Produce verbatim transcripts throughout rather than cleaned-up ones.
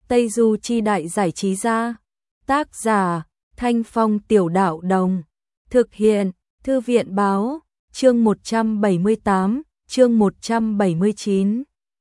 Tây Du Chi Đại Giải Trí Gia. Tác giả Thanh Phong Tiểu Đạo Đồng. Thực hiện Thư viện Báo. Chương một trăm bảy mươi tám, chương một trăm bảy mươi chín.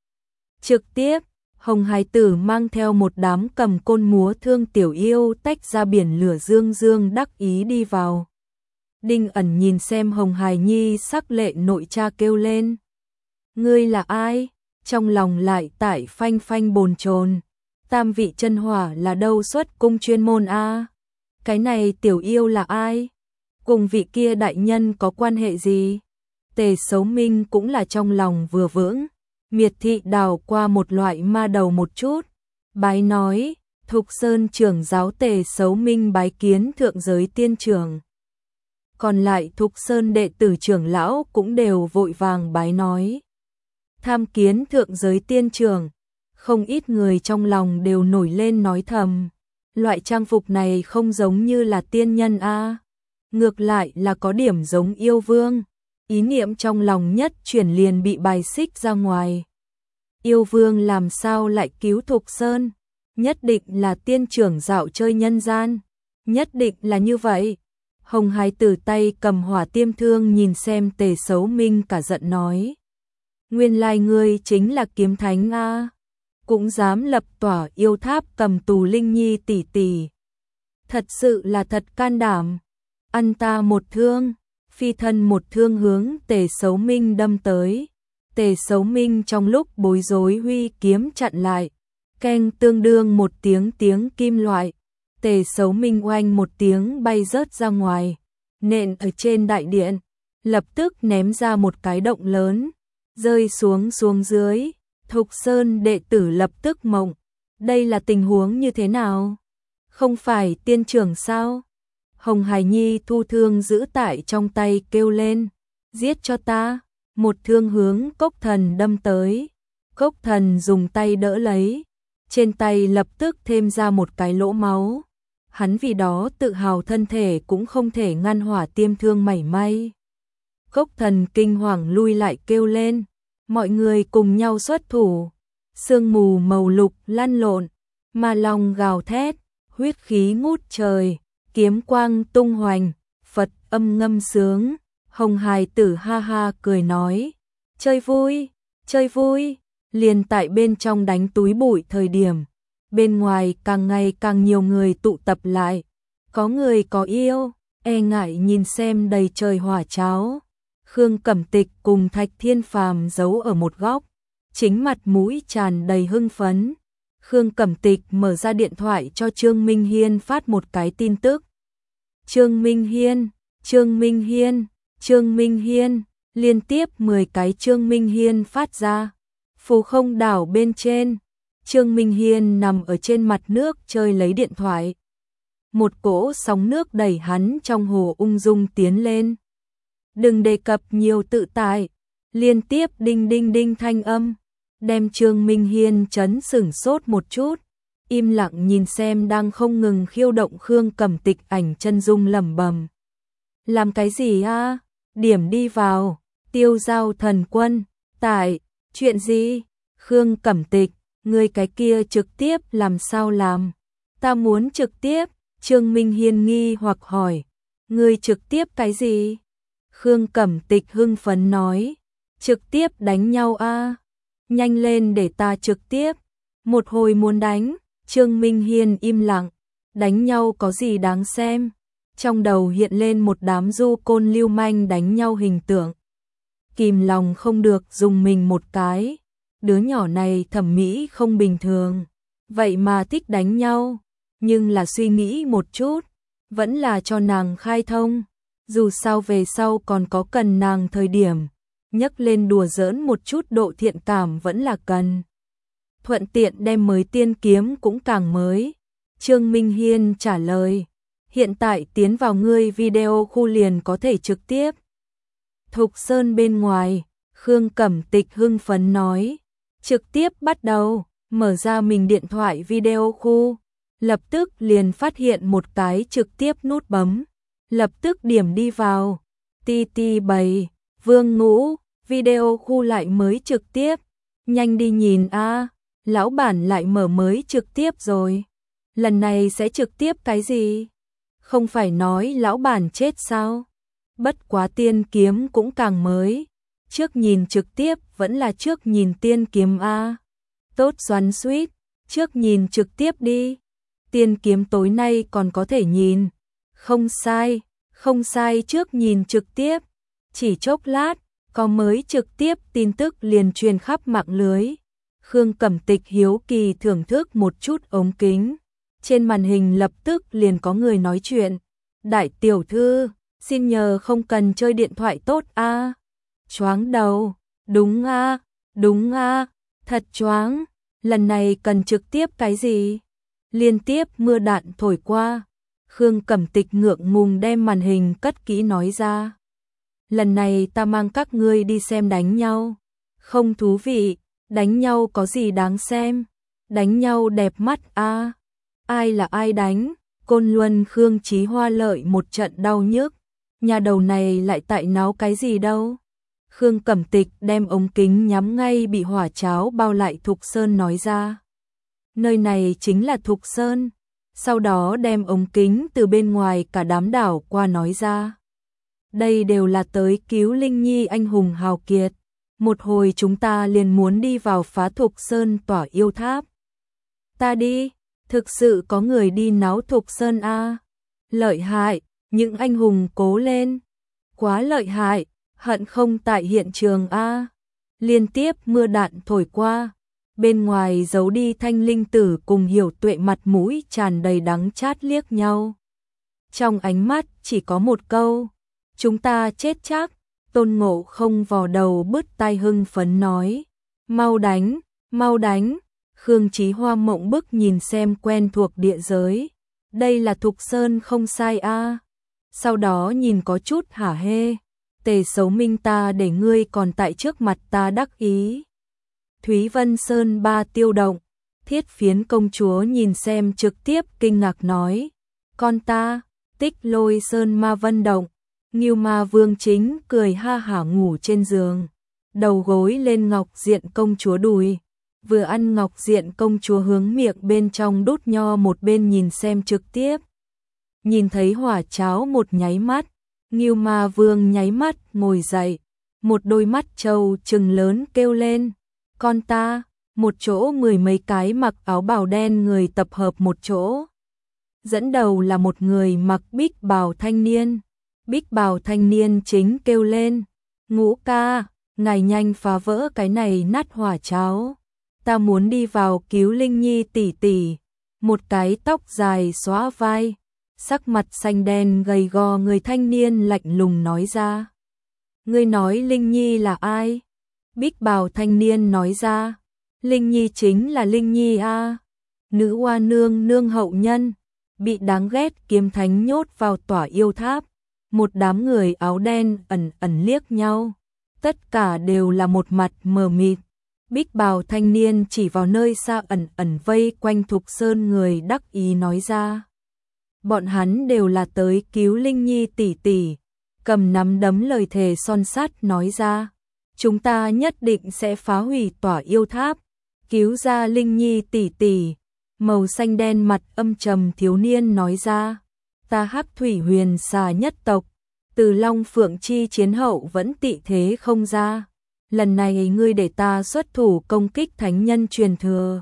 Trực tiếp, Hồng Hải Tử mang theo một đám cầm côn múa thương tiểu yêu tách ra biển lửa, dương dương đắc ý đi vào. Đinh Ẩn nhìn xem Hồng Hải Nhi sắc lệ nội cha kêu lên. Ngươi là ai? Trong lòng lại tại phanh phanh bồn chồn. Tam vị chân hỏa là đâu xuất cung chuyên môn a? Cái này tiểu yêu là ai? Cùng vị kia đại nhân có quan hệ gì? Tề Sấu Minh cũng là trong lòng vừa vững. Miệt thị đào qua một loại ma đầu một chút. Bái nói, Thục Sơn trưởng giáo Tề Sấu Minh bái kiến thượng giới tiên trưởng. Còn lại Thục Sơn đệ tử trưởng lão cũng đều vội vàng bái nói. Tham kiến thượng giới tiên trưởng. Không ít người trong lòng đều nổi lên nói thầm. Loại trang phục này không giống như là tiên nhân a, ngược lại là có điểm giống yêu vương. Ý niệm trong lòng nhất chuyển liền bị bài xích ra ngoài. Yêu vương làm sao lại cứu Thục Sơn? Nhất định là tiên trưởng dạo chơi nhân gian. Nhất định là như vậy. Hồng Hải Tử tay cầm hỏa tiêm thương nhìn xem Tề Sấu Minh cả giận nói. Nguyên lai ngươi chính là kiếm thánh a, cũng dám lập tỏa yêu tháp cầm tù Linh Nhi tỷ tỷ. Thật sự là thật can đảm. Ăn ta một thương. Phi thân một thương hướng Tề Sấu Minh đâm tới. Tề Sấu Minh trong lúc bối rối huy kiếm chặn lại. Keng tương đương một tiếng tiếng kim loại. Tề Sấu Minh oanh một tiếng bay rớt ra ngoài. Nện ở trên đại điện. Lập tức ném ra một cái động lớn. Rơi xuống xuống dưới. Thục Sơn đệ tử lập tức mộng. Đây là tình huống như thế nào? Không phải tiên trưởng sao? Hồng Hải Nhi thu thương giữ tại trong tay kêu lên. Giết cho ta. Một thương hướng Cốc Thần đâm tới. Cốc Thần dùng tay đỡ lấy. Trên tay lập tức thêm ra một cái lỗ máu. Hắn vì đó tự hào thân thể cũng không thể ngăn hỏa tiêm thương mảy may. Cốc Thần kinh hoàng lui lại kêu lên. Mọi người cùng nhau xuất thủ. Sương mù màu lục lăn lộn. Ma long gào thét. Huyết khí ngút trời. Kiếm quang tung hoành. Phật âm ngâm sướng. Hồng Hải Tử ha ha cười nói. Chơi vui, chơi vui. Liền tại bên trong đánh túi bụi thời điểm. Bên ngoài càng ngày càng nhiều người tụ tập lại. Có người có yêu. E ngại nhìn xem đầy trời hỏa cháo. Khương Cẩm Tịch cùng Thạch Thiên Phàm giấu ở một góc. Chính mặt mũi tràn đầy hưng phấn. Khương Cẩm Tịch mở ra điện thoại cho Trương Minh Hiên phát một cái tin tức. Trương Minh Hiên, Trương Minh Hiên, Trương Minh Hiên, liên tiếp mười cái Trương Minh Hiên phát ra. Phù Không đảo bên trên, Trương Minh Hiên nằm ở trên mặt nước chơi lấy điện thoại. Một cỗ sóng nước đẩy hắn trong hồ ung dung tiến lên. Đừng đề cập nhiều tự tại, liên tiếp đinh đinh đinh thanh âm, đem Trương Minh Hiên chấn sửng sốt một chút, im lặng nhìn xem đang không ngừng khiêu động Khương Cẩm Tịch ảnh chân dung lẩm bẩm. Làm cái gì a? Điểm đi vào, Tiêu Giao Thần Quân, tại, chuyện gì? Khương Cẩm Tịch, ngươi cái kia trực tiếp làm sao làm? Ta muốn trực tiếp, Trương Minh Hiên nghi hoặc hỏi, ngươi trực tiếp cái gì? Khương Cẩm Tịch hưng phấn nói, trực tiếp đánh nhau a, nhanh lên để ta trực tiếp. Một hồi muốn đánh. Trương Minh Hiên im lặng, đánh nhau có gì đáng xem? Trong đầu hiện lên một đám du côn lưu manh đánh nhau hình tượng. Kìm lòng không được dùng mình một cái, đứa nhỏ này thẩm mỹ không bình thường, vậy mà thích đánh nhau, nhưng là suy nghĩ một chút, vẫn là cho nàng khai thông. Dù sao về sau còn có cần nàng thời điểm, nhấc lên đùa giỡn một chút độ thiện cảm vẫn là cần. Thuận tiện đem mới tiên kiếm cũng càng mới. Trương Minh Hiên trả lời. Hiện tại tiến vào ngươi video khu liền có thể trực tiếp. Thục Sơn bên ngoài, Khương Cẩm Tịch hưng phấn nói. Trực tiếp bắt đầu, mở ra mình điện thoại video khu. Lập tức liền phát hiện một cái trực tiếp nút bấm. Lập tức điểm đi vào. Ti ti bảy, Vương Ngũ, video khu lại mới trực tiếp. Nhanh đi nhìn a. lão bản lại mở mới trực tiếp rồi. Lần này sẽ trực tiếp cái gì? Không phải nói lão bản chết sao? Bất quá tiên kiếm cũng càng mới. Trước nhìn trực tiếp vẫn là trước nhìn tiên kiếm a. Tốt xoắn suýt, trước nhìn trực tiếp đi. Tiên kiếm tối nay còn có thể nhìn. Không sai, không sai trước nhìn trực tiếp. Chỉ chốc lát, có mới trực tiếp tin tức liền truyền khắp mạng lưới. Khương Cẩm Tịch hiếu kỳ thưởng thức một chút ống kính. Trên màn hình lập tức liền có người nói chuyện. Đại tiểu thư, xin nhờ không cần chơi điện thoại tốt a. À? Choáng đầu, đúng a, à, đúng a, à, thật choáng. Lần này cần trực tiếp cái gì? Liên tiếp mưa đạn thổi qua. Khương Cẩm Tịch ngượng ngùng đem màn hình cất kỹ nói ra. Lần này ta mang các ngươi đi xem đánh nhau. Không thú vị, đánh nhau có gì đáng xem? Đánh nhau đẹp mắt a. À? Ai là ai đánh? Côn Luân Khương Chí Hoa lợi một trận đau nhức. Nhà đầu này lại tại náo cái gì đâu? Khương Cẩm Tịch đem ống kính nhắm ngay bị hỏa cháo bao lại Thục Sơn nói ra. Nơi này chính là Thục Sơn. Sau đó đem ống kính từ bên ngoài cả đám đảo qua nói ra. Đây đều là tới cứu Linh Nhi anh hùng hào kiệt. Một hồi chúng ta liền muốn đi vào phá Thục Sơn tỏa yêu tháp. Ta đi, thực sự có người đi náo Thục Sơn a. À? Lợi hại, những anh hùng cố lên. Quá lợi hại, hận không tại hiện trường a. À? Liên tiếp mưa đạn thổi qua. Bên ngoài giấu đi Thanh Linh Tử cùng Hiểu Tuệ mặt mũi tràn đầy đắng chát liếc nhau. Trong ánh mắt chỉ có một câu. Chúng ta chết chắc. Tôn Ngộ Không vò đầu bứt tai hưng phấn nói. Mau đánh, mau đánh. Khương Chí Hoa mộng bức nhìn xem quen thuộc địa giới. Đây là Thục Sơn không sai a. À. Sau đó nhìn có chút hả hê. Tề Xấu Minh ta để ngươi còn tại trước mặt ta đắc ý. Thúy Vân Sơn ba tiêu động. Thiết Phiến công chúa nhìn xem trực tiếp kinh ngạc nói. Con ta, Tích Lôi Sơn ma vân động. Ngưu Ma Vương chính cười ha hả ngủ trên giường. Đầu gối lên Ngọc Diện công chúa đùi. Vừa ăn Ngọc Diện công chúa hướng miệng bên trong đút nho một bên nhìn xem trực tiếp. Nhìn thấy hỏa cháo một nháy mắt. Ngưu Ma Vương nháy mắt ngồi dậy. Một đôi mắt trâu trừng lớn kêu lên. Con ta, một chỗ mười mấy cái mặc áo bào đen người tập hợp một chỗ. Dẫn đầu là một người mặc bích bào thanh niên. Bích bào thanh niên chính kêu lên. Ngũ ca, ngài nhanh phá vỡ cái này nát hỏa cháo. Ta muốn đi vào cứu Linh Nhi tỷ tỷ. Một cái tóc dài xóa vai. Sắc mặt xanh đen gầy gò người thanh niên lạnh lùng nói ra. Ngươi nói Linh Nhi là ai? Bích bào thanh niên nói ra. Linh Nhi chính là Linh Nhi a. À. Nữ oa nương nương hậu nhân. Bị đáng ghét kiếm thánh nhốt vào tỏa yêu tháp. Một đám người áo đen ẩn ẩn liếc nhau. Tất cả đều là một mặt mờ mịt. Bích bào thanh niên chỉ vào nơi xa ẩn ẩn vây quanh Thục Sơn người đắc ý nói ra. Bọn hắn đều là tới cứu Linh Nhi tỷ tỷ. Cầm nắm đấm lời thề son sắt nói ra. Chúng ta nhất định sẽ phá hủy tỏa yêu tháp. Cứu ra Linh Nhi tỷ tỷ. Màu xanh đen mặt âm trầm thiếu niên nói ra. Ta Hắc Thủy Huyền Xà nhất tộc. Từ Long Phượng Chi chiến hậu vẫn tị thế không ra. Lần này ngươi để ta xuất thủ công kích thánh nhân truyền thừa.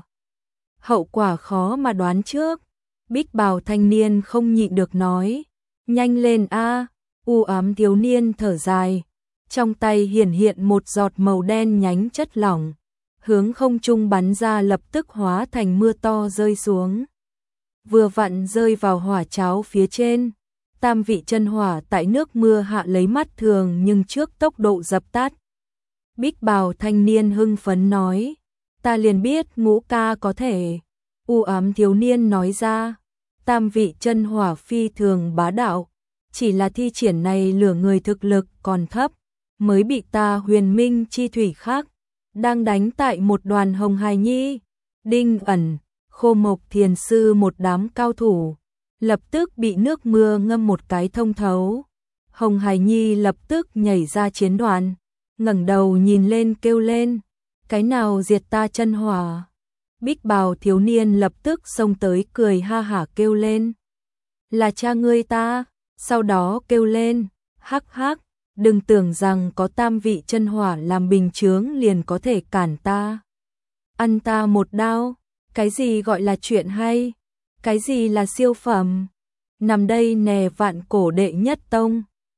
Hậu quả khó mà đoán trước. Bích bào thanh niên không nhịn được nói. Nhanh lên a. U ám thiếu niên thở dài. Trong tay hiển hiện một giọt màu đen nhánh chất lỏng. Hướng không trung bắn ra lập tức hóa thành mưa to rơi xuống. Vừa vặn rơi vào hỏa cháo phía trên. Tam vị chân hỏa tại nước mưa hạ lấy mắt thường nhưng trước tốc độ dập tắt. Bích bào thanh niên hưng phấn nói. Ta liền biết Ngũ ca có thể. U ám thiếu niên nói ra. Tam vị chân hỏa phi thường bá đạo. Chỉ là thi triển này lửa người thực lực còn thấp. Mới bị ta huyền minh chi thủy khác. Đang đánh tại một đoàn hồng hài nhi. Đinh ẩn, khô mộc thiền sư một đám cao thủ. Lập tức bị nước mưa ngâm một cái thông thấu. Hồng hài nhi lập tức nhảy ra chiến đoàn. Ngẩng đầu nhìn lên kêu lên. Cái nào diệt ta chân hỏa? Bích bào thiếu niên lập tức xông tới cười ha hả kêu lên. Là cha ngươi ta, sau đó kêu lên, hắc hắc, đừng tưởng rằng có tam vị chân hỏa làm bình chướng liền có thể cản ta. Ăn ta một đao, cái gì gọi là chuyện hay, cái gì là siêu phẩm, nằm đây nè vạn cổ đệ nhất tông.